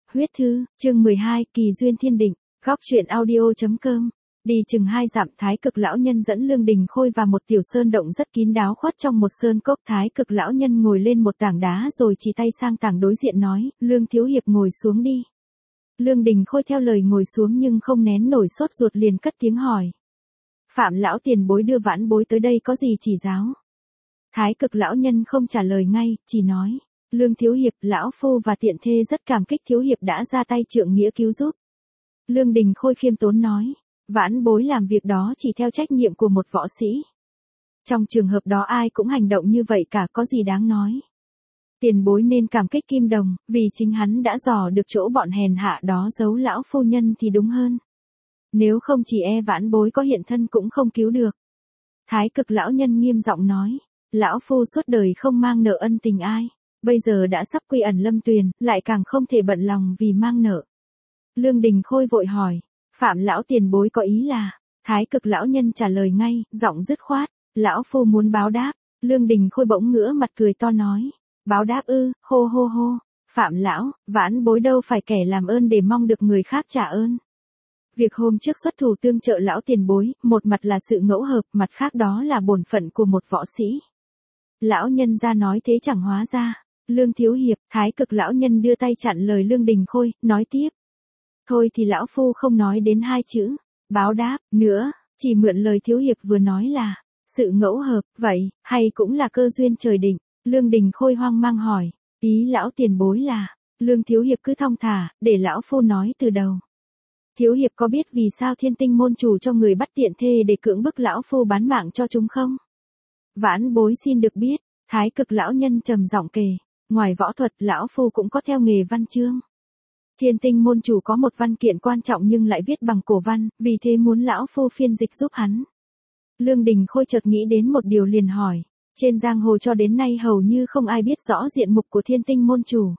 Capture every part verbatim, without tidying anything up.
Huyết thư, chương mười hai, kỳ duyên thiên định, góc truyện audio.com. Đi chừng hai dặm, Thái Cực lão nhân dẫn Lương Đình Khôi vào một tiểu sơn động rất kín đáo khuất trong một sơn cốc. Thái Cực lão nhân ngồi lên một tảng đá rồi chỉ tay sang tảng đối diện nói, Lương thiếu hiệp ngồi xuống đi. Lương Đình Khôi theo lời ngồi xuống nhưng không nén nổi sốt ruột liền cất tiếng hỏi. Phạm lão tiền bối đưa vãn bối tới đây có gì chỉ giáo? Thái Cực lão nhân không trả lời ngay, chỉ nói. Lương thiếu hiệp, lão phu và tiện thê rất cảm kích thiếu hiệp đã ra tay trượng nghĩa cứu giúp. Lương Đình Khôi khiêm tốn nói, vãn bối làm việc đó chỉ theo trách nhiệm của một võ sĩ. Trong trường hợp đó ai cũng hành động như vậy cả, có gì đáng nói. Tiền bối nên cảm kích Kim Đồng, vì chính hắn đã dò được chỗ bọn hèn hạ đó giấu lão phu nhân thì đúng hơn. Nếu không chỉ e vãn bối có hiện thân cũng không cứu được. Thái Cực lão nhân nghiêm giọng nói, lão phu suốt đời không mang nợ ân tình ai. Bây giờ đã sắp quy ẩn lâm tuyền, lại càng không thể bận lòng vì mang nợ. Lương Đình Khôi vội hỏi, Phạm lão tiền bối có ý là? Thái Cực lão nhân trả lời ngay, giọng dứt khoát, lão phu muốn báo đáp. Lương Đình Khôi bỗng ngửa mặt cười to nói, báo đáp ư, hô hô hô, Phạm lão, vãn bối đâu phải kẻ làm ơn để mong được người khác trả ơn. Việc hôm trước xuất thủ tương trợ lão tiền bối, một mặt là sự ngẫu hợp, mặt khác đó là bổn phận của một võ sĩ. Lão nhân ra nói thế chẳng hóa ra. Lương thiếu hiệp, Thái Cực lão nhân đưa tay chặn lời Lương Đình Khôi, nói tiếp. Thôi thì lão phu không nói đến hai chữ, báo đáp, nữa, chỉ mượn lời thiếu hiệp vừa nói là, sự ngẫu hợp, vậy, hay cũng là cơ duyên trời định. Lương Đình Khôi hoang mang hỏi, ý lão tiền bối là, Lương thiếu hiệp cứ thong thả, để lão phu nói từ đầu. Thiếu hiệp có biết vì sao Thiên Tinh môn chủ cho người bắt tiện thê để cưỡng bức lão phu bán mạng cho chúng không? Vãn bối xin được biết. Thái Cực lão nhân trầm giọng kể, ngoài võ thuật lão phu cũng có theo nghề văn chương. Thiên Tinh môn chủ có một văn kiện quan trọng nhưng lại viết bằng cổ văn, vì thế muốn lão phu phiên dịch giúp hắn. Lương Đình Khôi chợt nghĩ đến một điều liền hỏi, trên giang hồ cho đến nay hầu như không ai biết rõ diện mục của Thiên Tinh môn chủ.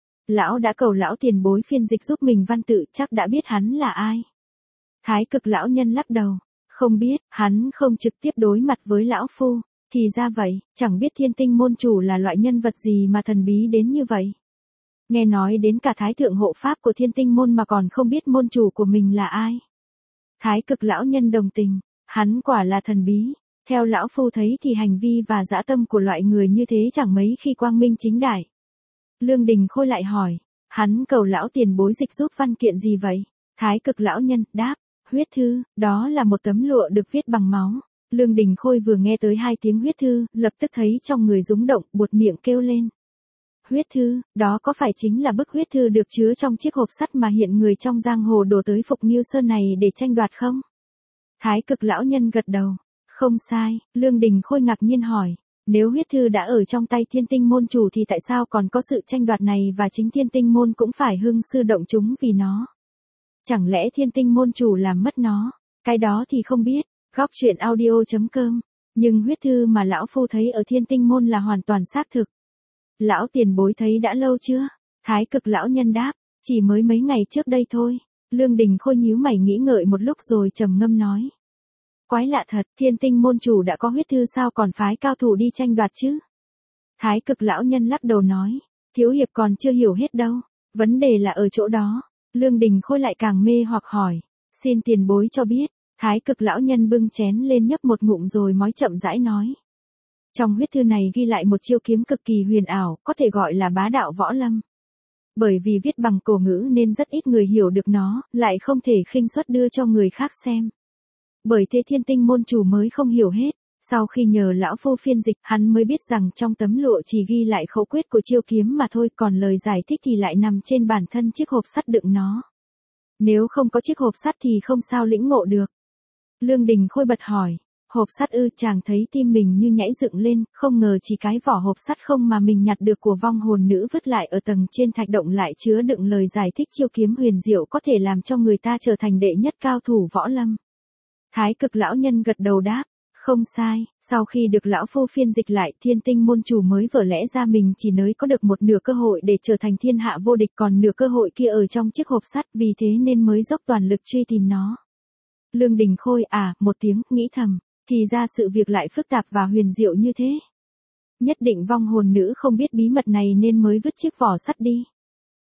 Lão đã cầu lão tiền bối phiên dịch giúp mình văn tự, chắc đã biết hắn là ai. Thái Cực lão nhân lắc đầu, không biết, hắn không trực tiếp đối mặt với lão phu. Thì ra vậy, chẳng biết Thiên Tinh môn chủ là loại nhân vật gì mà thần bí đến như vậy. Nghe nói đến cả thái thượng hộ pháp của Thiên Tinh môn mà còn không biết môn chủ của mình là ai. Thái Cực lão nhân đồng tình, hắn quả là thần bí. Theo lão phu thấy thì hành vi và dã tâm của loại người như thế chẳng mấy khi quang minh chính đại. Lương Đình Khôi lại hỏi, hắn cầu lão tiền bối dịch giúp văn kiện gì vậy? Thái Cực lão nhân đáp, huyết thư, đó là một tấm lụa được viết bằng máu. Lương Đình Khôi vừa nghe tới hai tiếng huyết thư, lập tức thấy trong người rúng động, buột miệng kêu lên. Huyết thư, đó có phải chính là bức huyết thư được chứa trong chiếc hộp sắt mà hiện người trong giang hồ đổ tới Phục Nghiêu Sơn này để tranh đoạt không? Thái Cực lão nhân gật đầu. Không sai. Lương Đình Khôi ngạc nhiên hỏi, nếu huyết thư đã ở trong tay Thiên Tinh môn chủ thì tại sao còn có sự tranh đoạt này và chính Thiên Tinh môn cũng phải hưng sư động chúng vì nó? Chẳng lẽ Thiên Tinh môn chủ làm mất nó? Cái đó thì không biết. Góc truyện audio.com. Nhưng huyết thư mà lão phu thấy ở Thiên Tinh môn là hoàn toàn xác thực. Lão tiền bối thấy đã lâu chưa? Thái Cực lão nhân đáp, chỉ mới mấy ngày trước đây thôi. Lương Đình Khôi nhíu mày nghĩ ngợi một lúc rồi trầm ngâm nói. Quái lạ thật, Thiên Tinh môn chủ đã có huyết thư sao còn phái cao thủ đi tranh đoạt chứ? Thái Cực lão nhân lắc đầu nói, thiếu hiệp còn chưa hiểu hết đâu. Vấn đề là ở chỗ đó. Lương Đình Khôi lại càng mê hoặc hỏi, xin tiền bối cho biết. Thái Cực lão nhân bưng chén lên nhấp một ngụm rồi mói chậm rãi nói. Trong huyết thư này ghi lại một chiêu kiếm cực kỳ huyền ảo, có thể gọi là bá đạo võ lâm. Bởi vì viết bằng cổ ngữ nên rất ít người hiểu được nó, lại không thể khinh suất đưa cho người khác xem. Bởi thế Thiên Tinh môn chủ mới không hiểu hết, sau khi nhờ lão phu phiên dịch, hắn mới biết rằng trong tấm lụa chỉ ghi lại khẩu quyết của chiêu kiếm mà thôi, còn lời giải thích thì lại nằm trên bản thân chiếc hộp sắt đựng nó. Nếu không có chiếc hộp sắt thì không sao lĩnh ngộ được. Lương Đình Khôi bật hỏi, hộp sắt ư? Chàng thấy tim mình như nhảy dựng lên, không ngờ chỉ cái vỏ hộp sắt không mà mình nhặt được của vong hồn nữ vứt lại ở tầng trên thạch động lại chứa đựng lời giải thích chiêu kiếm huyền diệu có thể làm cho người ta trở thành đệ nhất cao thủ võ lâm. Thái Cực lão nhân gật đầu đáp, không sai, sau khi được lão phu phiên dịch lại Thiên Tinh môn chủ mới vỡ lẽ ra mình chỉ nới có được một nửa cơ hội để trở thành thiên hạ vô địch, còn nửa cơ hội kia ở trong chiếc hộp sắt, vì thế nên mới dốc toàn lực truy tìm nó. Lương Đình Khôi à, một tiếng, nghĩ thầm, thì ra sự việc lại phức tạp và huyền diệu như thế. Nhất định vong hồn nữ không biết bí mật này nên mới vứt chiếc vỏ sắt đi.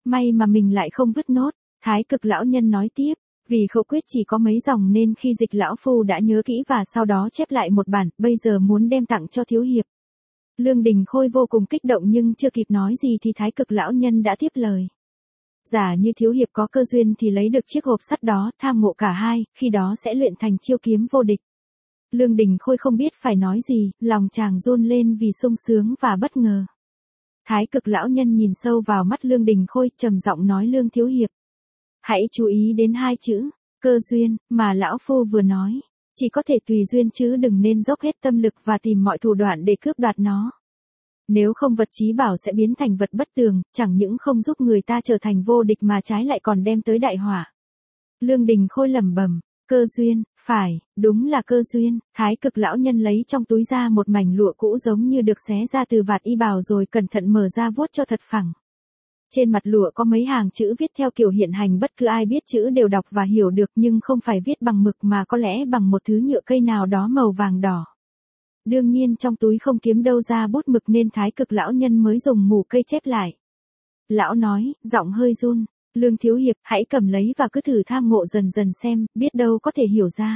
May mà mình lại không vứt nốt. Thái cực lão nhân nói tiếp, vì khẩu quyết chỉ có mấy dòng nên khi dịch lão phu đã nhớ kỹ và sau đó chép lại một bản, bây giờ muốn đem tặng cho thiếu hiệp. Lương Đình Khôi vô cùng kích động nhưng chưa kịp nói gì thì thái cực lão nhân đã tiếp lời. Giả như thiếu hiệp có cơ duyên thì lấy được chiếc hộp sắt đó, tham ngộ cả hai, khi đó sẽ luyện thành chiêu kiếm vô địch. Lương Đình Khôi không biết phải nói gì, lòng chàng run lên vì sung sướng và bất ngờ. Thái cực lão nhân nhìn sâu vào mắt Lương Đình Khôi, trầm giọng nói Lương thiếu hiệp. Hãy chú ý đến hai chữ, cơ duyên, mà lão phu vừa nói. Chỉ có thể tùy duyên chứ đừng nên dốc hết tâm lực và tìm mọi thủ đoạn để cướp đoạt nó. Nếu không vật chí bảo sẽ biến thành vật bất tường, chẳng những không giúp người ta trở thành vô địch mà trái lại còn đem tới đại họa. Lương Đình Khôi lẩm bẩm, cơ duyên, phải, đúng là cơ duyên. Thái cực lão nhân lấy trong túi ra một mảnh lụa cũ giống như được xé ra từ vạt y bào rồi cẩn thận mở ra vuốt cho thật phẳng. Trên mặt lụa có mấy hàng chữ viết theo kiểu hiện hành, bất cứ ai biết chữ đều đọc và hiểu được, nhưng không phải viết bằng mực mà có lẽ bằng một thứ nhựa cây nào đó màu vàng đỏ. Đương nhiên trong túi không kiếm đâu ra bút mực nên thái cực lão nhân mới dùng mủ cây chép lại. Lão nói, giọng hơi run, Lương thiếu hiệp hãy cầm lấy và cứ thử tham ngộ dần dần xem, biết đâu có thể hiểu ra.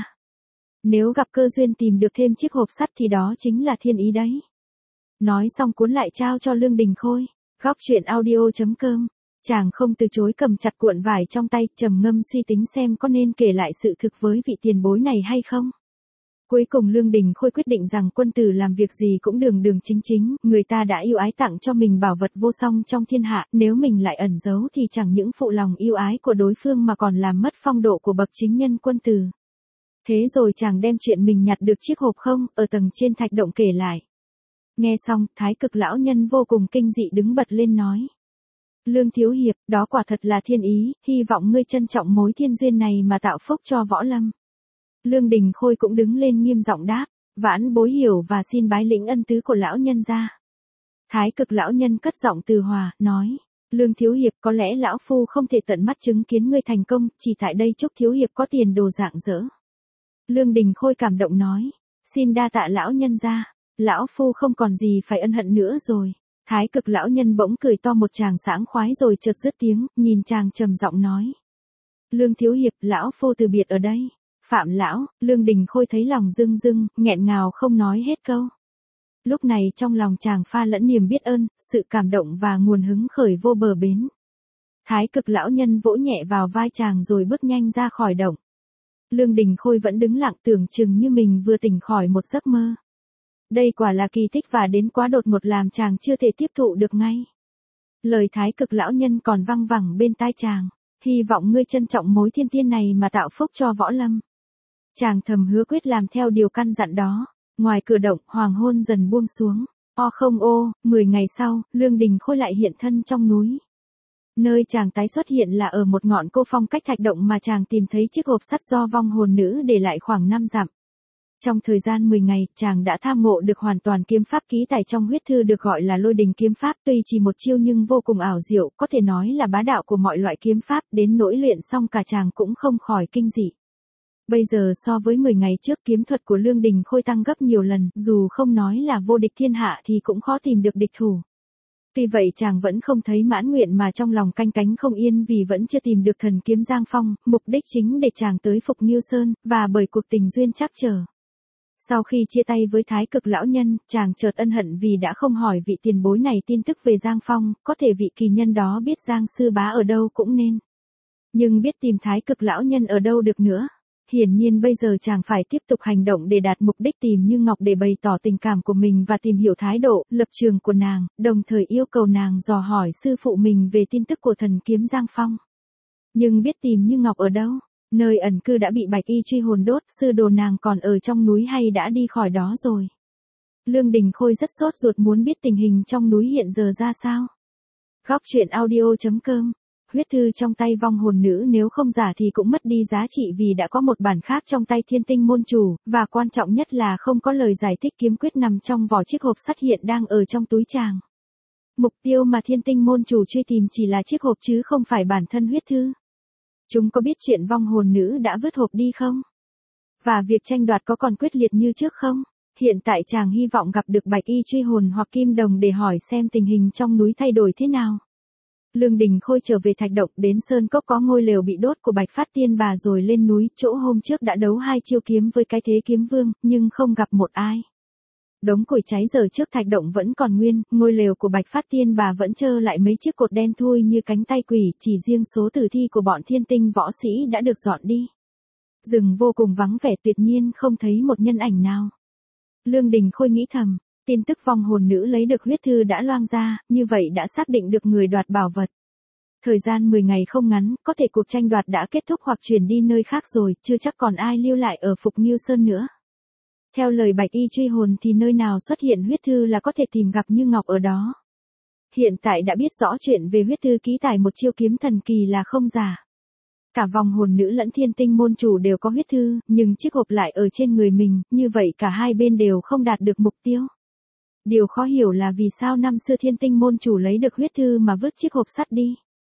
Nếu gặp cơ duyên tìm được thêm chiếc hộp sắt thì đó chính là thiên ý đấy. Nói xong cuốn lại trao cho Lương Đình Khôi. Góc truyện audio chấm com. Chàng không từ chối, cầm chặt cuộn vải trong tay, trầm ngâm suy tính xem có nên kể lại sự thực với vị tiền bối này hay không. Cuối cùng Lương Đình Khôi quyết định rằng quân tử làm việc gì cũng đường đường chính chính, người ta đã yêu ái tặng cho mình bảo vật vô song trong thiên hạ, nếu mình lại ẩn giấu thì chẳng những phụ lòng yêu ái của đối phương mà còn làm mất phong độ của bậc chính nhân quân tử. Thế rồi chàng đem chuyện mình nhặt được chiếc hộp không ở tầng trên thạch động kể lại. Nghe xong, thái cực lão nhân vô cùng kinh dị đứng bật lên nói. Lương thiếu hiệp, đó quả thật là thiên ý, hy vọng ngươi trân trọng mối thiên duyên này mà tạo phúc cho võ lâm. Lương Đình Khôi cũng đứng lên nghiêm giọng đáp, vãn bối hiểu và xin bái lĩnh ân tứ của lão nhân ra. Thái cực lão nhân cất giọng từ hòa, nói, Lương thiếu hiệp, có lẽ lão phu không thể tận mắt chứng kiến ngươi thành công, chỉ tại đây chúc thiếu hiệp có tiền đồ rạng rỡ. Lương Đình Khôi cảm động nói, xin đa tạ lão nhân ra, lão phu không còn gì phải ân hận nữa rồi. Thái cực lão nhân bỗng cười to một tràng sảng khoái rồi chợt dứt tiếng, nhìn chàng trầm giọng nói. Lương thiếu hiệp, lão phu từ biệt ở đây. Phạm lão, Lương Đình Khôi thấy lòng rưng rưng, nghẹn ngào không nói hết câu. Lúc này trong lòng chàng pha lẫn niềm biết ơn, sự cảm động và nguồn hứng khởi vô bờ bến. Thái cực lão nhân vỗ nhẹ vào vai chàng rồi bước nhanh ra khỏi động. Lương Đình Khôi vẫn đứng lặng tưởng chừng như mình vừa tỉnh khỏi một giấc mơ. Đây quả là kỳ tích và đến quá đột ngột làm chàng chưa thể tiếp thụ được ngay. Lời thái cực lão nhân còn văng vẳng bên tai chàng, hy vọng ngươi trân trọng mối thiên tiên này mà tạo phúc cho võ lâm. Chàng thầm hứa quyết làm theo điều căn dặn đó. Ngoài cửa động, hoàng hôn dần buông xuống. O không ô, mười ngày sau, Lương Đình Khôi lại hiện thân trong núi. Nơi chàng tái xuất hiện là ở một ngọn cô phong cách thạch động mà chàng tìm thấy chiếc hộp sắt do vong hồn nữ để lại khoảng năm dặm. Trong thời gian mười ngày, chàng đã tham ngộ được hoàn toàn kiếm pháp ký tài trong huyết thư được gọi là Lôi Đình kiếm pháp, tuy chỉ một chiêu nhưng vô cùng ảo diệu, có thể nói là bá đạo của mọi loại kiếm pháp, đến nỗi luyện xong cả chàng cũng không khỏi kinh dị. Bây giờ so với mười ngày trước, kiếm thuật của Lương Đình Khôi tăng gấp nhiều lần, dù không nói là vô địch thiên hạ thì cũng khó tìm được địch thủ. Tuy vậy chàng vẫn không thấy mãn nguyện mà trong lòng canh cánh không yên vì vẫn chưa tìm được thần kiếm Giang Phong, mục đích chính để chàng tới Phục Nghiêu Sơn, và bởi cuộc tình duyên trắc trở. Sau khi chia tay với thái cực lão nhân, chàng chợt ân hận vì đã không hỏi vị tiền bối này tin tức về Giang Phong, có thể vị kỳ nhân đó biết Giang sư bá ở đâu cũng nên. Nhưng biết tìm thái cực lão nhân ở đâu được nữa. Hiển nhiên bây giờ chàng phải tiếp tục hành động để đạt mục đích tìm Như Ngọc để bày tỏ tình cảm của mình và tìm hiểu thái độ, lập trường của nàng, đồng thời yêu cầu nàng dò hỏi sư phụ mình về tin tức của thần kiếm Giang Phong. Nhưng biết tìm Như Ngọc ở đâu? Nơi ẩn cư đã bị Bạch Y truy hồn đốt, sư đồ nàng còn ở trong núi hay đã đi khỏi đó rồi? Lương Đình Khôi rất sốt ruột muốn biết tình hình trong núi hiện giờ ra sao. Góc truyện audio chấm com. Huyết thư trong tay vong hồn nữ nếu không giả thì cũng mất đi giá trị vì đã có một bản khác trong tay Thiên Tinh môn chủ, và quan trọng nhất là không có lời giải thích kiếm quyết nằm trong vỏ chiếc hộp sắt hiện đang ở trong túi chàng. Mục tiêu mà Thiên Tinh môn chủ truy tìm chỉ là chiếc hộp chứ không phải bản thân huyết thư. Chúng có biết chuyện vong hồn nữ đã vứt hộp đi không? Và việc tranh đoạt có còn quyết liệt như trước không? Hiện tại chàng hy vọng gặp được Bạch Y truy hồn hoặc Kim Đồng để hỏi xem tình hình trong núi thay đổi thế nào. Lương Đình Khôi trở về Thạch Động, đến sơn cốc có ngôi lều bị đốt của Bạch Phát Tiên Bà, rồi lên núi chỗ hôm trước đã đấu hai chiêu kiếm với cái thế kiếm vương, nhưng không gặp một ai. Đống củi cháy giờ trước Thạch Động vẫn còn nguyên, ngôi lều của Bạch Phát Tiên Bà vẫn trơ lại mấy chiếc cột đen thui như cánh tay quỷ, chỉ riêng số tử thi của bọn thiên tinh võ sĩ đã được dọn đi. Rừng vô cùng vắng vẻ, tuyệt nhiên không thấy một nhân ảnh nào. Lương Đình Khôi nghĩ thầm, tin tức vong hồn nữ lấy được huyết thư đã loang ra, như vậy đã xác định được người đoạt bảo vật. Thời gian mười ngày không ngắn, có thể cuộc tranh đoạt đã kết thúc hoặc chuyển đi nơi khác rồi, chưa chắc còn ai lưu lại ở Phục Nghiêu Sơn nữa. Theo lời Bạch Y truy hồn thì nơi nào xuất hiện huyết thư là có thể tìm gặp Như Ngọc ở đó. Hiện tại đã biết rõ chuyện về huyết thư ký tài một chiêu kiếm thần kỳ là không giả. Cả vong hồn nữ lẫn thiên tinh môn chủ đều có huyết thư, nhưng chiếc hộp lại ở trên người mình, như vậy cả hai bên đều không đạt được mục tiêu. Điều khó hiểu là vì sao năm xưa thiên tinh môn chủ lấy được huyết thư mà vứt chiếc hộp sắt đi.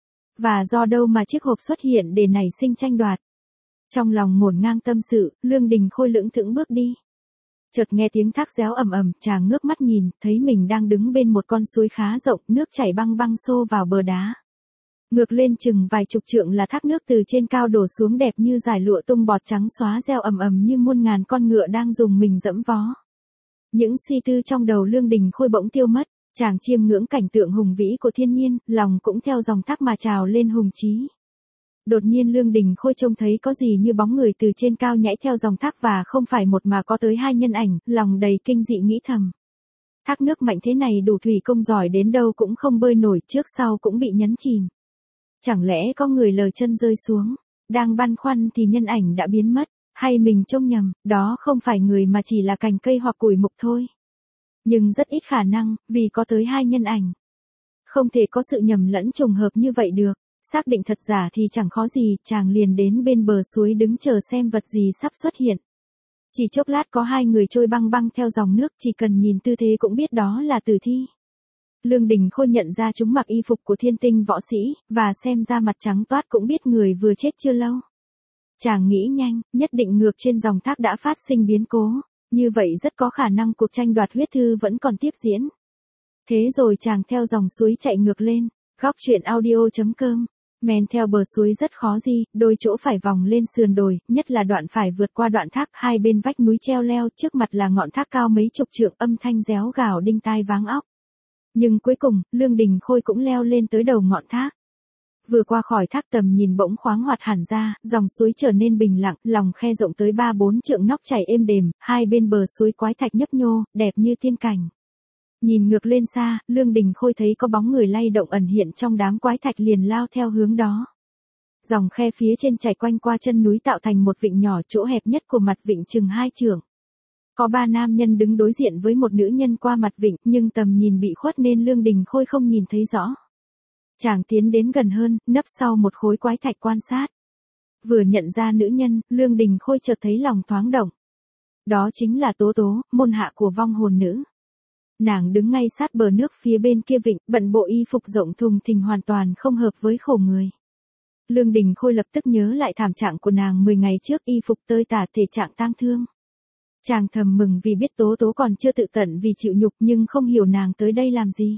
Và do đâu mà chiếc hộp xuất hiện để nảy sinh tranh đoạt. Trong lòng ngổn ngang tâm sự, Lương Đình Khôi lững thững bước đi. Chợt nghe tiếng thác réo ầm ầm, chàng ngước mắt nhìn, thấy mình đang đứng bên một con suối khá rộng, nước chảy băng băng xô vào bờ đá. Ngược lên chừng vài chục trượng là thác nước từ trên cao đổ xuống đẹp như dải lụa tung bọt trắng xóa reo ầm ầm như muôn ngàn con ngựa đang dùng mình dẫm vó. Những suy tư trong đầu Lương Đình Khôi bỗng tiêu mất, chàng chiêm ngưỡng cảnh tượng hùng vĩ của thiên nhiên, lòng cũng theo dòng thác mà trào lên hùng trí. Đột nhiên Lương Đình Khôi trông thấy có gì như bóng người từ trên cao nhảy theo dòng thác, và không phải một mà có tới hai nhân ảnh, lòng đầy kinh dị nghĩ thầm. Thác nước mạnh thế này đủ thủy công giỏi đến đâu cũng không bơi nổi, trước sau cũng bị nhấn chìm. Chẳng lẽ có người lờ chân rơi xuống, đang băn khoăn thì nhân ảnh đã biến mất, hay mình trông nhầm, đó không phải người mà chỉ là cành cây hoặc củi mục thôi. Nhưng rất ít khả năng, vì có tới hai nhân ảnh. Không thể có sự nhầm lẫn trùng hợp như vậy được, xác định thật giả thì chẳng khó gì, chàng liền đến bên bờ suối đứng chờ xem vật gì sắp xuất hiện. Chỉ chốc lát có hai người trôi băng băng theo dòng nước, chỉ cần nhìn tư thế cũng biết đó là tử thi. Lương Đình Khôi nhận ra chúng mặc y phục của thiên tinh võ sĩ, và xem ra mặt trắng toát cũng biết người vừa chết chưa lâu. Chàng nghĩ nhanh, nhất định ngược trên dòng thác đã phát sinh biến cố, như vậy rất có khả năng cuộc tranh đoạt huyết thư vẫn còn tiếp diễn. Thế rồi chàng theo dòng suối chạy ngược lên, góc truyện audio chấm com. Men theo bờ suối rất khó di, đôi chỗ phải vòng lên sườn đồi, nhất là đoạn phải vượt qua đoạn thác, hai bên vách núi treo leo, trước mặt là ngọn thác cao mấy chục trượng, âm thanh réo gào đinh tai váng óc. Nhưng cuối cùng, Lương Đình Khôi cũng leo lên tới đầu ngọn thác. Vừa qua khỏi thác tầm nhìn bỗng khoáng hoạt hẳn ra, dòng suối trở nên bình lặng, lòng khe rộng tới ba bốn trượng nóc chảy êm đềm, hai bên bờ suối quái thạch nhấp nhô, đẹp như tiên cảnh. Nhìn ngược lên xa, Lương Đình Khôi thấy có bóng người lay động ẩn hiện trong đám quái thạch, liền lao theo hướng đó. Dòng khe phía trên chảy quanh qua chân núi tạo thành một vịnh nhỏ, chỗ hẹp nhất của mặt vịnh chừng hai trượng. Có ba nam nhân đứng đối diện với một nữ nhân qua mặt vịnh, nhưng tầm nhìn bị khuất nên Lương Đình Khôi không nhìn thấy rõ. Chàng tiến đến gần hơn, nấp sau một khối quái thạch quan sát. Vừa nhận ra nữ nhân, Lương Đình Khôi chợt thấy lòng thoáng động. Đó chính là Tố Tố, môn hạ của vong hồn nữ. Nàng đứng ngay sát bờ nước phía bên kia vịnh, bận bộ y phục rộng thùng thình hoàn toàn không hợp với khổ người. Lương Đình Khôi lập tức nhớ lại thảm trạng của nàng mười ngày trước, y phục tơi tả, thể trạng tang thương. Chàng thầm mừng vì biết Tố Tố còn chưa tự tận vì chịu nhục, nhưng không hiểu nàng tới đây làm gì.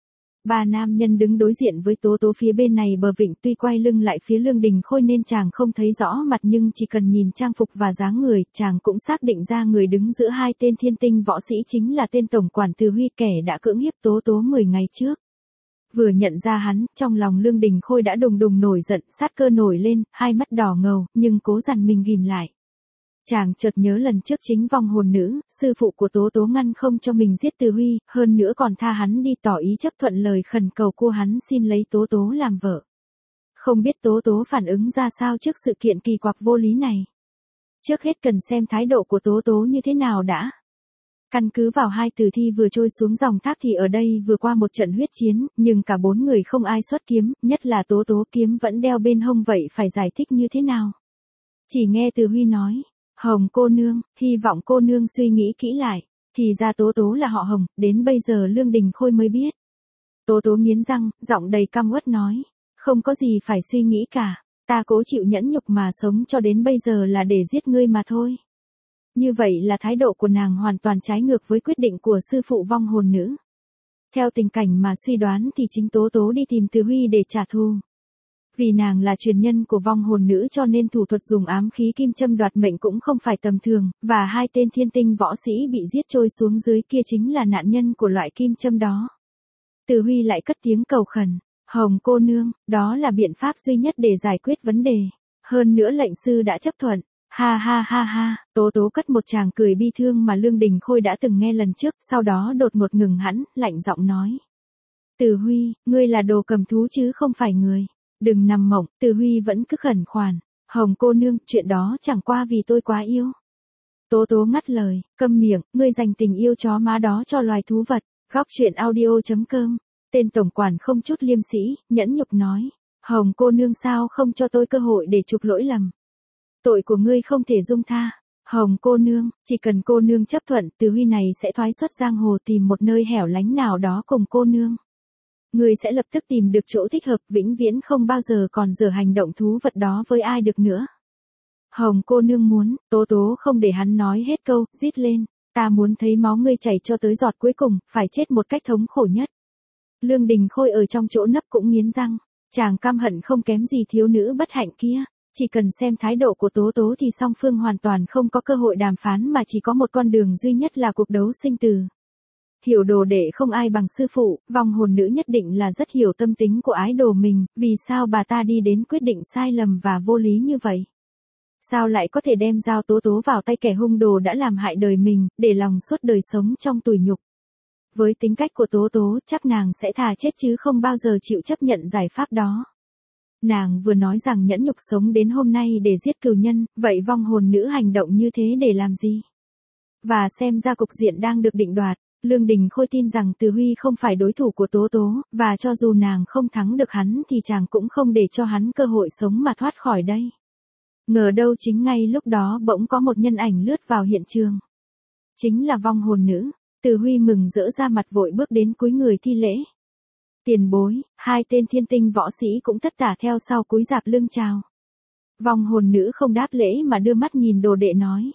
Ba nam nhân đứng đối diện với Tố Tố phía bên này bờ vịnh, tuy quay lưng lại phía Lương Đình Khôi nên chàng không thấy rõ mặt, nhưng chỉ cần nhìn trang phục và dáng người, chàng cũng xác định ra người đứng giữa hai tên thiên tinh võ sĩ chính là tên tổng quản Từ Huy, kẻ đã cưỡng hiếp Tố Tố mười ngày trước. Vừa nhận ra hắn, trong lòng Lương Đình Khôi đã đùng đùng nổi giận, sát cơ nổi lên, hai mắt đỏ ngầu, nhưng cố dằn mình ghìm lại. Chàng chợt nhớ lần trước chính vong hồn nữ, sư phụ của Tố Tố ngăn không cho mình giết Từ Huy, hơn nữa còn tha hắn đi, tỏ ý chấp thuận lời khẩn cầu của hắn xin lấy Tố Tố làm vợ. Không biết Tố Tố phản ứng ra sao trước sự kiện kỳ quặc vô lý này. Trước hết cần xem thái độ của Tố Tố như thế nào đã. Căn cứ vào hai tử thi vừa trôi xuống dòng thác thì ở đây vừa qua một trận huyết chiến, nhưng cả bốn người không ai xuất kiếm, nhất là Tố Tố kiếm vẫn đeo bên hông, vậy phải giải thích như thế nào? Chỉ nghe Từ Huy nói, Hồng cô nương, hy vọng cô nương suy nghĩ kỹ lại, thì ra Tố Tố là họ Hồng, đến bây giờ Lương Đình Khôi mới biết. Tố Tố nghiến răng, giọng đầy căm uất nói, không có gì phải suy nghĩ cả, ta cố chịu nhẫn nhục mà sống cho đến bây giờ là để giết ngươi mà thôi. Như vậy là thái độ của nàng hoàn toàn trái ngược với quyết định của sư phụ vong hồn nữ. Theo tình cảnh mà suy đoán thì chính Tố Tố đi tìm Từ Huy để trả thù. Vì nàng là truyền nhân của vong hồn nữ cho nên thủ thuật dùng ám khí kim châm đoạt mệnh cũng không phải tầm thường, và hai tên thiên tinh võ sĩ bị giết trôi xuống dưới kia chính là nạn nhân của loại kim châm đó. Từ Huy lại cất tiếng cầu khẩn, Hồng cô nương, đó là biện pháp duy nhất để giải quyết vấn đề. Hơn nữa lệnh sư đã chấp thuận. Ha ha ha ha, Tố Tố cất một tràng cười bi thương mà Lương Đình Khôi đã từng nghe lần trước, sau đó đột ngột ngừng hẳn, lạnh giọng nói. Từ Huy, ngươi là đồ cầm thú chứ không phải người. Đừng nằm mộng, Từ Huy vẫn cứ khẩn khoản. Hồng cô nương, chuyện đó chẳng qua vì tôi quá yêu. Tố Tố ngắt lời, câm miệng, ngươi dành tình yêu chó má đó cho loài thú vật. Góc truyện audio.com. Tên tổng quản không chút liêm sĩ, nhẫn nhục nói. Hồng cô nương sao không cho tôi cơ hội để chuộc lỗi lầm. Tội của ngươi không thể dung tha. Hồng cô nương, chỉ cần cô nương chấp thuận, Từ Huy này sẽ thoái xuất giang hồ tìm một nơi hẻo lánh nào đó cùng cô nương. Ngươi sẽ lập tức tìm được chỗ thích hợp, vĩnh viễn không bao giờ còn dở hành động thú vật đó với ai được nữa. Hồng cô nương muốn, Tố Tố không để hắn nói hết câu, rít lên. Ta muốn thấy máu ngươi chảy cho tới giọt cuối cùng, phải chết một cách thống khổ nhất. Lương Đình Khôi ở trong chỗ nấp cũng nghiến răng. Chàng căm hận không kém gì thiếu nữ bất hạnh kia. Chỉ cần xem thái độ của Tố Tố thì song phương hoàn toàn không có cơ hội đàm phán mà chỉ có một con đường duy nhất là cuộc đấu sinh tử. Hiểu đồ đệ không ai bằng sư phụ, vong hồn nữ nhất định là rất hiểu tâm tính của ái đồ mình, vì sao bà ta đi đến quyết định sai lầm và vô lý như vậy? Sao lại có thể đem giao Tố Tố vào tay kẻ hung đồ đã làm hại đời mình, để lòng suốt đời sống trong tủi nhục? Với tính cách của Tố Tố, chắc nàng sẽ thà chết chứ không bao giờ chịu chấp nhận giải pháp đó. Nàng vừa nói rằng nhẫn nhục sống đến hôm nay để giết cừu nhân, vậy vong hồn nữ hành động như thế để làm gì? Và xem ra cục diện đang được định đoạt, Lương Đình Khôi tin rằng Từ Huy không phải đối thủ của Tố Tố, và cho dù nàng không thắng được hắn thì chàng cũng không để cho hắn cơ hội sống mà thoát khỏi đây. Ngờ đâu chính ngay lúc đó bỗng có một nhân ảnh lướt vào hiện trường. Chính là vong hồn nữ. Từ Huy mừng rỡ ra mặt vội bước đến cúi người thi lễ. Tiền bối, hai tên thiên tinh võ sĩ cũng tất tả theo sau cúi rạp lưng chào. Vong hồn nữ không đáp lễ mà đưa mắt nhìn đồ đệ nói.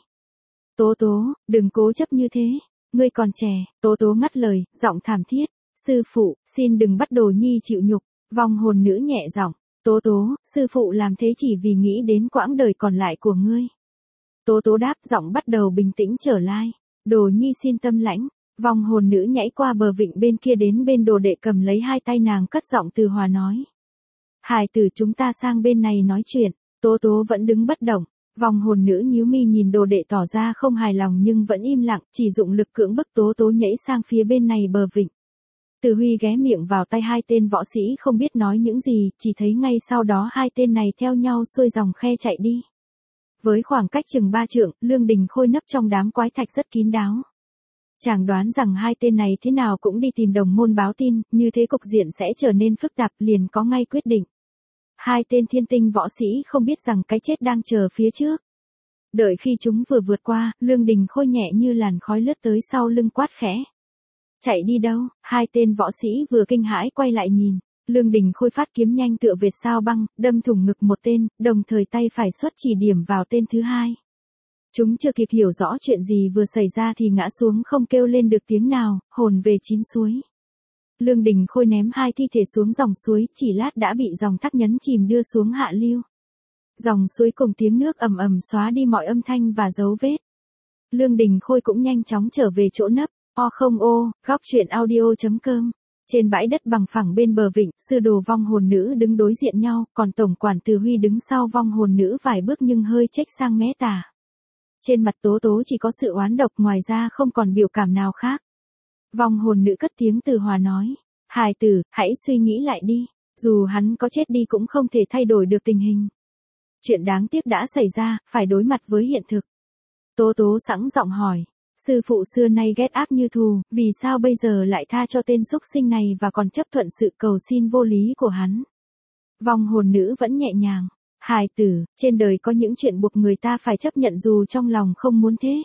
Tố Tố, đừng cố chấp như thế, ngươi còn trẻ. Tố Tố ngắt lời, giọng thảm thiết. Sư phụ, xin đừng bắt đồ nhi chịu nhục. Vong hồn nữ nhẹ giọng. Tố Tố, sư phụ làm thế chỉ vì nghĩ đến quãng đời còn lại của ngươi. Tố Tố đáp, giọng bắt đầu bình tĩnh trở lại. Đồ nhi xin tâm lãnh. Vong hồn nữ nhảy qua bờ vịnh bên kia đến bên đồ đệ cầm lấy hai tay nàng cất giọng từ hòa nói. Hài tử, chúng ta sang bên này nói chuyện. Tố Tố vẫn đứng bất động. Vong hồn nữ nhíu mi nhìn đồ đệ tỏ ra không hài lòng nhưng vẫn im lặng, chỉ dụng lực cưỡng bức Tố Tố nhảy sang phía bên này bờ vịnh. Từ Huy ghé miệng vào tay hai tên võ sĩ không biết nói những gì, chỉ thấy ngay sau đó hai tên này theo nhau xuôi dòng khe chạy đi. Với khoảng cách chừng ba trượng, Lương Đình Khôi nấp trong đám quái thạch rất kín đáo. Chàng đoán rằng hai tên này thế nào cũng đi tìm đồng môn báo tin, như thế cục diện sẽ trở nên phức tạp, liền có ngay quyết định. Hai tên thiên tinh võ sĩ không biết rằng cái chết đang chờ phía trước. Đợi khi chúng vừa vượt qua, Lương Đình Khôi nhẹ như làn khói lướt tới sau lưng quát khẽ. Chạy đi đâu? Hai tên võ sĩ vừa kinh hãi quay lại nhìn. Lương Đình Khôi phát kiếm nhanh tựa vệt sao băng, đâm thủng ngực một tên, đồng thời tay phải xuất chỉ điểm vào tên thứ hai. Chúng chưa kịp hiểu rõ chuyện gì vừa xảy ra thì ngã xuống không kêu lên được tiếng nào, hồn về chín suối. Lương Đình Khôi ném hai thi thể xuống dòng suối, chỉ lát đã bị dòng thác nhấn chìm đưa xuống hạ lưu. Dòng suối cùng tiếng nước ầm ầm xóa đi mọi âm thanh và dấu vết. Lương Đình Khôi cũng nhanh chóng trở về chỗ nấp. O không ô, góc truyện audio.com. Trên bãi đất bằng phẳng bên bờ vịnh, sư đồ vong hồn nữ đứng đối diện nhau, còn tổng quản Từ Huy đứng sau vong hồn nữ vài bước nhưng hơi chếch sang mé tả. Trên mặt Tố Tố chỉ có sự oán độc, ngoài ra không còn biểu cảm nào khác. Vong hồn nữ cất tiếng từ hòa nói. Hài tử, hãy suy nghĩ lại đi. Dù hắn có chết đi cũng không thể thay đổi được tình hình. Chuyện đáng tiếc đã xảy ra, phải đối mặt với hiện thực. Tố Tố sẵn giọng hỏi. Sư phụ xưa nay ghét ác như thù, vì sao bây giờ lại tha cho tên xúc sinh này và còn chấp thuận sự cầu xin vô lý của hắn? Vong hồn nữ vẫn nhẹ nhàng. Hài tử, trên đời có những chuyện buộc người ta phải chấp nhận dù trong lòng không muốn thế.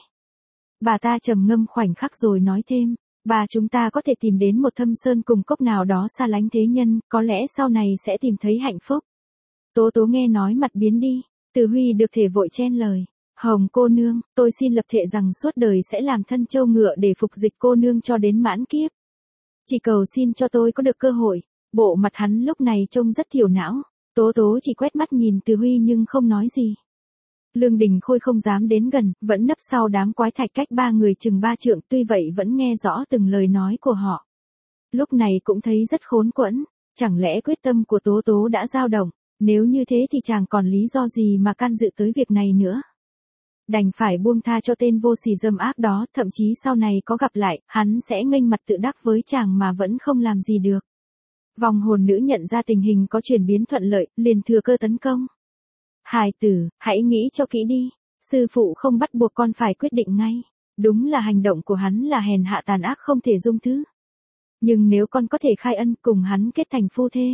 Bà ta trầm ngâm khoảnh khắc rồi nói thêm. Bà chúng ta có thể tìm đến một thâm sơn cùng cốc nào đó xa lánh thế nhân, có lẽ sau này sẽ tìm thấy hạnh phúc. Tố Tố nghe nói mặt biến đi. Từ Huy được thể vội chen lời. Hồng cô nương, tôi xin lập thệ rằng suốt đời sẽ làm thân trâu ngựa để phục dịch cô nương cho đến mãn kiếp. Chỉ cầu xin cho tôi có được cơ hội. Bộ mặt hắn lúc này trông rất thiểu não. Tố tố chỉ quét mắt nhìn Từ Huy nhưng không nói gì. Lương Đình Khôi không dám đến gần, vẫn nấp sau đám quái thạch cách ba người chừng ba trượng, tuy vậy vẫn nghe rõ từng lời nói của họ. Lúc này cũng thấy rất khốn quẫn, chẳng lẽ quyết tâm của Tố Tố đã dao động, nếu như thế thì chàng còn lý do gì mà can dự tới việc này nữa. Đành phải buông tha cho tên vô sỉ dâm ác đó, thậm chí sau này có gặp lại, hắn sẽ nghênh mặt tự đắc với chàng mà vẫn không làm gì được. Vong hồn nữ nhận ra tình hình có chuyển biến thuận lợi, liền thừa cơ tấn công. Hài tử, hãy nghĩ cho kỹ đi, sư phụ không bắt buộc con phải quyết định ngay. Đúng là hành động của hắn là hèn hạ tàn ác không thể dung thứ. Nhưng nếu con có thể khai ân cùng hắn kết thành phu thê.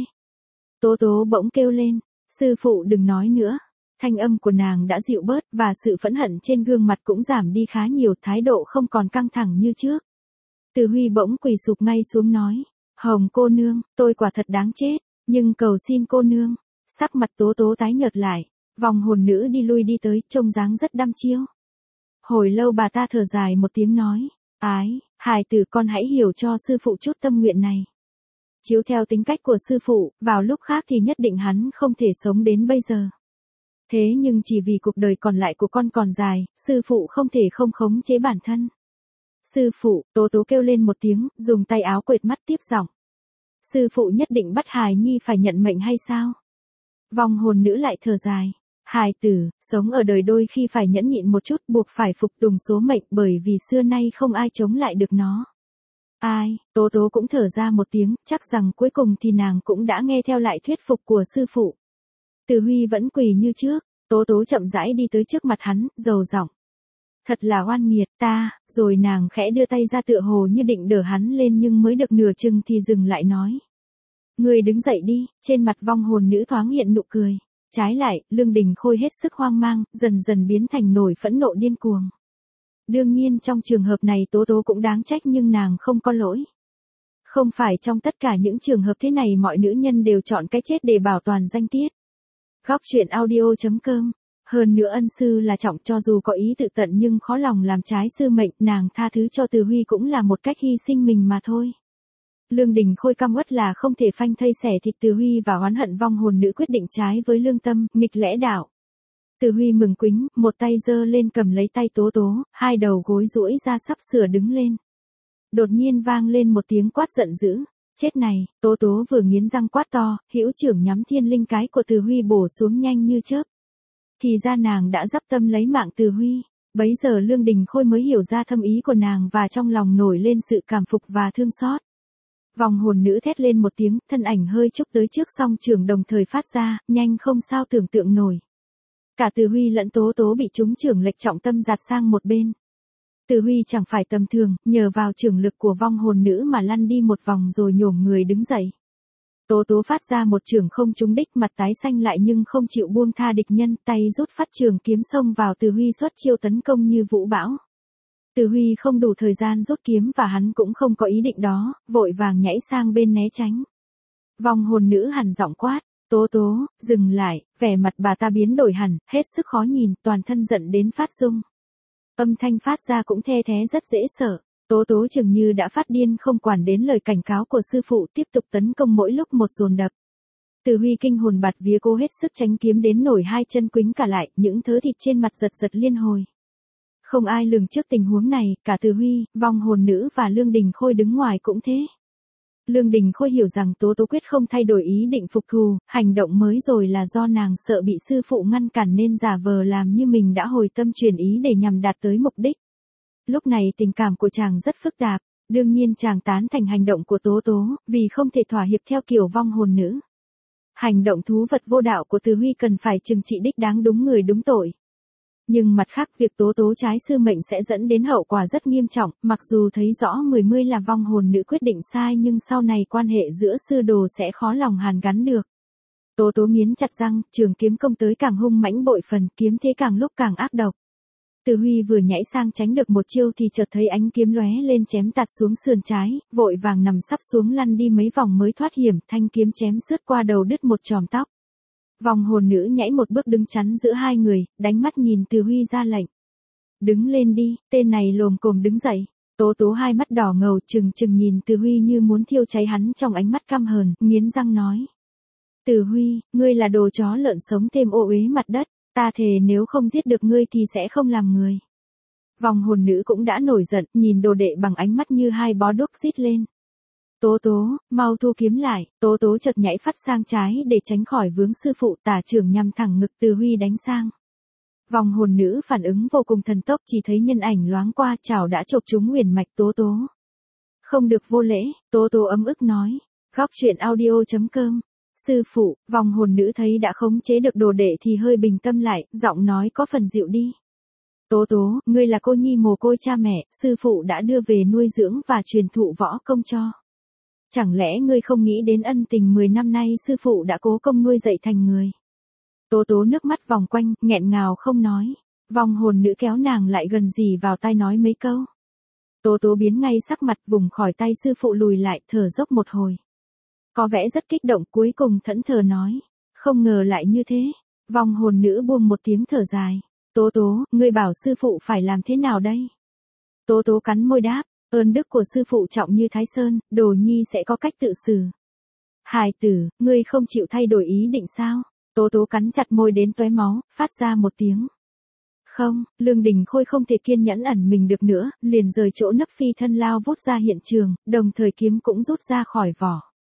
Tố Tố bỗng kêu lên, sư phụ đừng nói nữa. Thanh âm của nàng đã dịu bớt và sự phẫn hận trên gương mặt cũng giảm đi khá nhiều, thái độ không còn căng thẳng như trước. Từ Huy bỗng quỳ sụp ngay xuống nói, Hồng cô nương, tôi quả thật đáng chết, nhưng cầu xin cô nương. Sắc mặt Tố Tố tái nhợt lại, vòng hồn nữ đi lui đi tới, trông dáng rất đăm chiêu. Hồi lâu bà ta thở dài một tiếng nói, ái, hài tử con hãy hiểu cho sư phụ chút tâm nguyện này. Chiếu theo tính cách của sư phụ, vào lúc khác thì nhất định hắn không thể sống đến bây giờ. Thế nhưng chỉ vì cuộc đời còn lại của con còn dài, sư phụ không thể không khống chế bản thân. Sư phụ, Tố Tố kêu lên một tiếng, dùng tay áo quệt mắt tiếp giọng. Sư phụ nhất định bắt hài nhi phải nhận mệnh hay sao? Vong hồn nữ lại thở dài. Hài tử, sống ở đời đôi khi phải nhẫn nhịn một chút, buộc phải phục tùng số mệnh, bởi vì xưa nay không ai chống lại được nó. Ai, Tố Tố cũng thở ra một tiếng, chắc rằng cuối cùng thì nàng cũng đã nghe theo lại thuyết phục của sư phụ. Từ Huy vẫn quỳ như trước, Tố Tố chậm rãi đi tới trước mặt hắn, dầu giọng. Thật là oan nghiệt ta, rồi nàng khẽ đưa tay ra tựa hồ như định đỡ hắn lên nhưng mới được nửa chừng thì dừng lại nói. Người đứng dậy đi, trên mặt vong hồn nữ thoáng hiện nụ cười. Trái lại, Lương Đình Khôi hết sức hoang mang, dần dần biến thành nổi phẫn nộ điên cuồng. Đương nhiên trong trường hợp này Tố Tố cũng đáng trách nhưng nàng không có lỗi. Không phải trong tất cả những trường hợp thế này mọi nữ nhân đều chọn cái chết để bảo toàn danh tiết. Góc truyện audio chấm com. Hơn nữa ân sư là trọng, cho dù có ý tự tận nhưng khó lòng làm trái sư mệnh, nàng tha thứ cho Từ Huy cũng là một cách hy sinh mình mà thôi. Lương Đình Khôi căm uất là không thể phanh thây xẻ thịt Từ Huy và oán hận vong hồn nữ quyết định trái với lương tâm, nghịch lẽ đạo. Từ Huy mừng quính, một tay giơ lên cầm lấy tay Tố Tố, hai đầu gối duỗi ra sắp sửa đứng lên. Đột nhiên vang lên một tiếng quát giận dữ. Chết này, Tố Tố vừa nghiến răng quát to, hữu trưởng nhắm thiên linh cái của Từ Huy bổ xuống nhanh như chớp. Thì ra nàng đã dắp tâm lấy mạng Từ Huy. Bấy giờ Lương Đình Khôi mới hiểu ra thâm ý của nàng và trong lòng nổi lên sự cảm phục và thương xót. Vòng hồn nữ thét lên một tiếng, thân ảnh hơi chúc tới trước song trường đồng thời phát ra, nhanh không sao tưởng tượng nổi. Cả Từ Huy lẫn Tố Tố bị trúng chưởng lệch trọng tâm giạt sang một bên. Từ Huy chẳng phải tầm thường, nhờ vào chưởng lực của vong hồn nữ mà lăn đi một vòng rồi nhổm người đứng dậy. Tố Tố phát ra một chưởng không trúng đích, mặt tái xanh lại nhưng không chịu buông tha địch nhân, tay rút phát trường kiếm xông vào Từ Huy xuất chiêu tấn công như vũ bão. Từ Huy không đủ thời gian rút kiếm và hắn cũng không có ý định đó, vội vàng nhảy sang bên né tránh. Vong hồn nữ hằn giọng quát, Tố Tố, dừng lại, vẻ mặt bà ta biến đổi hẳn, hết sức khó nhìn, toàn thân giận đến phát rung. Âm thanh phát ra cũng the thé rất dễ sợ. Tố Tố chừng như đã phát điên không quản đến lời cảnh cáo của sư phụ, tiếp tục tấn công mỗi lúc một dồn đập. Từ Huy kinh hồn bạt vía cố hết sức tránh kiếm đến nổi hai chân quĩnh cả lại, những thớ thịt trên mặt giật giật liên hồi. Không ai lường trước tình huống này, cả Từ Huy, vong hồn nữ và Lương Đình Khôi đứng ngoài cũng thế. Lương Đình Khôi hiểu rằng Tố Tố quyết không thay đổi ý định phục thù, hành động mới rồi là do nàng sợ bị sư phụ ngăn cản nên giả vờ làm như mình đã hồi tâm chuyển ý để nhằm đạt tới mục đích. Lúc này tình cảm của chàng rất phức tạp, đương nhiên chàng tán thành hành động của Tố Tố, vì không thể thỏa hiệp theo kiểu vong hồn nữ. Hành động thú vật vô đạo của Từ Huy cần phải trừng trị đích đáng đúng người đúng tội. Nhưng mặt khác việc Tố Tố trái sư mệnh sẽ dẫn đến hậu quả rất nghiêm trọng, mặc dù thấy rõ mười mươi là vong hồn nữ quyết định sai nhưng sau này quan hệ giữa sư đồ sẽ khó lòng hàn gắn được. Tố Tố nghiến chặt răng, trường kiếm công tới càng hung mãnh bội phần, kiếm thế càng lúc càng ác độc. Từ Huy vừa nhảy sang tránh được một chiêu thì chợt thấy ánh kiếm lóe lên chém tạt xuống sườn trái, vội vàng nằm sắp xuống lăn đi mấy vòng mới thoát hiểm, thanh kiếm chém sướt qua đầu đứt một chòm tóc. Vong hồn nữ nhảy một bước đứng chắn giữa hai người, đánh mắt nhìn Từ Huy ra lệnh. Đứng lên đi, tên này lồm cồm đứng dậy. Tố Tố hai mắt đỏ ngầu trừng trừng nhìn Từ Huy như muốn thiêu cháy hắn trong ánh mắt căm hờn, nghiến răng nói. Từ Huy, ngươi là đồ chó lợn sống thêm ô uế mặt đất, ta thề nếu không giết được ngươi thì sẽ không làm người. Vòng hồn nữ cũng đã nổi giận, nhìn đồ đệ bằng ánh mắt như hai bó đuốc rít lên. Tố Tố, mau thu kiếm lại, Tố Tố chợt nhảy phát sang trái để tránh khỏi vướng sư phụ, tả trưởng nhằm thẳng ngực Từ Huy đánh sang. Vòng hồn nữ phản ứng vô cùng thần tốc, chỉ thấy nhân ảnh loáng qua, chảo đã chộp trúng huyền mạch Tố Tố. Không được vô lễ, Tố Tố ấm ức nói. Góc truyện audio chấm com. Sư phụ, vòng hồn nữ thấy đã khống chế được đồ đệ thì hơi bình tâm lại, giọng nói có phần dịu đi. Tố Tố, ngươi là cô nhi mồ côi cha mẹ, sư phụ đã đưa về nuôi dưỡng và truyền thụ võ công cho. Chẳng lẽ ngươi không nghĩ đến ân tình mười năm nay sư phụ đã cố công nuôi dạy thành người. Tố Tố nước mắt vòng quanh, nghẹn ngào không nói. Vòng hồn nữ kéo nàng lại gần dì vào tai nói mấy câu. Tố Tố biến ngay sắc mặt, vùng khỏi tay sư phụ lùi lại, thở dốc một hồi. Có vẻ rất kích động, cuối cùng thẫn thờ nói. Không ngờ lại như thế. Vòng hồn nữ buông một tiếng thở dài. Tố Tố, ngươi bảo sư phụ phải làm thế nào đây? Tố Tố cắn môi đáp. Ơn đức của sư phụ trọng như Thái Sơn, đồ nhi sẽ có cách tự xử. Hài tử, ngươi không chịu thay đổi ý định sao? Tố Tố cắn chặt môi đến tóe máu, phát ra một tiếng. Không, Lương Đình Khôi không thể kiên nhẫn ẩn mình được nữa, liền rời chỗ nấp phi thân lao vút ra hiện trường, đồng thời kiếm cũng rút ra khỏi vỏ.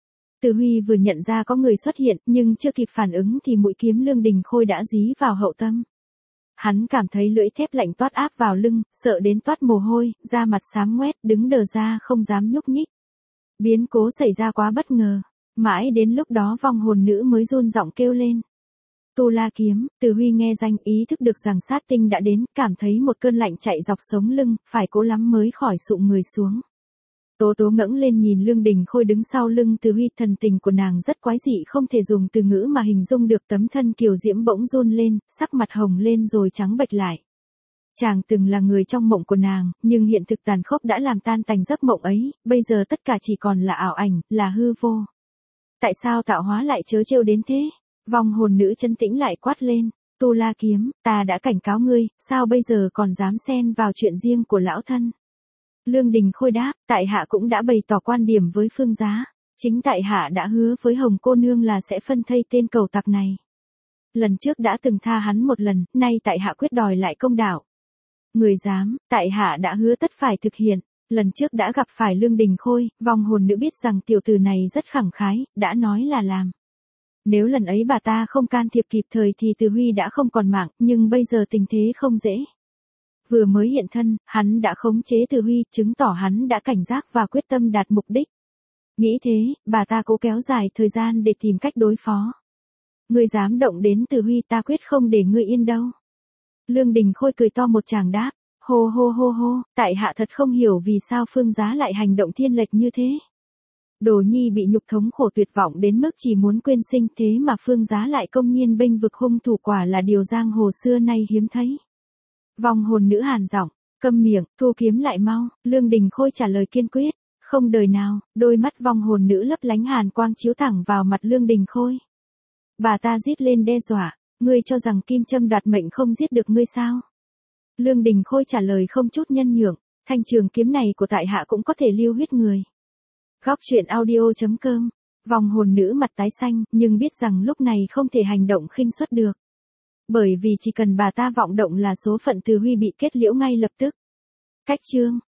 Từ Huy vừa nhận ra có người xuất hiện, nhưng chưa kịp phản ứng thì mũi kiếm Lương Đình Khôi đã dí vào hậu tâm. Hắn cảm thấy lưỡi thép lạnh toát áp vào lưng, sợ đến toát mồ hôi, da mặt xám ngoét, đứng đờ ra không dám nhúc nhích. Biến cố xảy ra quá bất ngờ, mãi đến lúc đó vong hồn nữ mới run giọng kêu lên. Tu La kiếm, Từ Huy nghe danh ý thức được rằng sát tinh đã đến, cảm thấy một cơn lạnh chạy dọc sống lưng, phải cố lắm mới khỏi sụm người xuống. Tố Tố ngẩng lên nhìn Lương Đình Khôi đứng sau lưng Từ Huy, thần tình của nàng rất quái dị, không thể dùng từ ngữ mà hình dung được, tấm thân kiều diễm bỗng run lên, sắc mặt hồng lên rồi trắng bệch lại. Chàng từng là người trong mộng của nàng, nhưng hiện thực tàn khốc đã làm tan tành giấc mộng ấy, bây giờ tất cả chỉ còn là ảo ảnh, là hư vô. Tại sao tạo hóa lại trớ trêu đến thế? Vong hồn nữ chân tĩnh lại quát lên. Tu La kiếm, ta đã cảnh cáo ngươi, sao bây giờ còn dám xen vào chuyện riêng của lão thân? Lương Đình Khôi đáp, tại hạ cũng đã bày tỏ quan điểm với Phương Giá. Chính tại hạ đã hứa với Hồng cô nương là sẽ phân thây tên cẩu tặc này. Lần trước đã từng tha hắn một lần, nay tại hạ quyết đòi lại công đạo. Người dám, tại hạ đã hứa tất phải thực hiện. Lần trước đã gặp phải Lương Đình Khôi, vong hồn nữ biết rằng tiểu tử này rất khẳng khái, đã nói là làm. Nếu lần ấy bà ta không can thiệp kịp thời thì Từ Huy đã không còn mạng, nhưng bây giờ tình thế không dễ. Vừa mới hiện thân, hắn đã khống chế Từ Huy, chứng tỏ hắn đã cảnh giác và quyết tâm đạt mục đích. Nghĩ thế, bà ta cố kéo dài thời gian để tìm cách đối phó. Ngươi dám động đến Từ Huy, ta quyết không để ngươi yên đâu. Lương Đình Khôi cười to một tràng đáp. Hô hô hô hô, tại hạ thật không hiểu vì sao Phương Giá lại hành động thiên lệch như thế. Đồ nhi bị nhục thống khổ tuyệt vọng đến mức chỉ muốn quên sinh, thế mà Phương Giá lại công nhiên bênh vực hung thủ, quả là điều giang hồ xưa nay hiếm thấy. Vong hồn nữ hàn giọng, câm miệng, thu kiếm lại mau. Lương Đình Khôi trả lời kiên quyết. Không đời nào, đôi mắt vong hồn nữ lấp lánh hàn quang chiếu thẳng vào mặt Lương Đình Khôi. Bà ta rít lên đe dọa, ngươi cho rằng kim châm đoạt mệnh không giết được ngươi sao? Lương Đình Khôi trả lời không chút nhân nhượng, thanh trường kiếm này của tại hạ cũng có thể lưu huyết người. Góc truyện audio chấm com. Vong hồn nữ mặt tái xanh, nhưng biết rằng lúc này không thể hành động khinh suất được. Bởi vì chỉ cần bà ta vọng động là số phận Từ Huy bị kết liễu ngay lập tức. Cách chương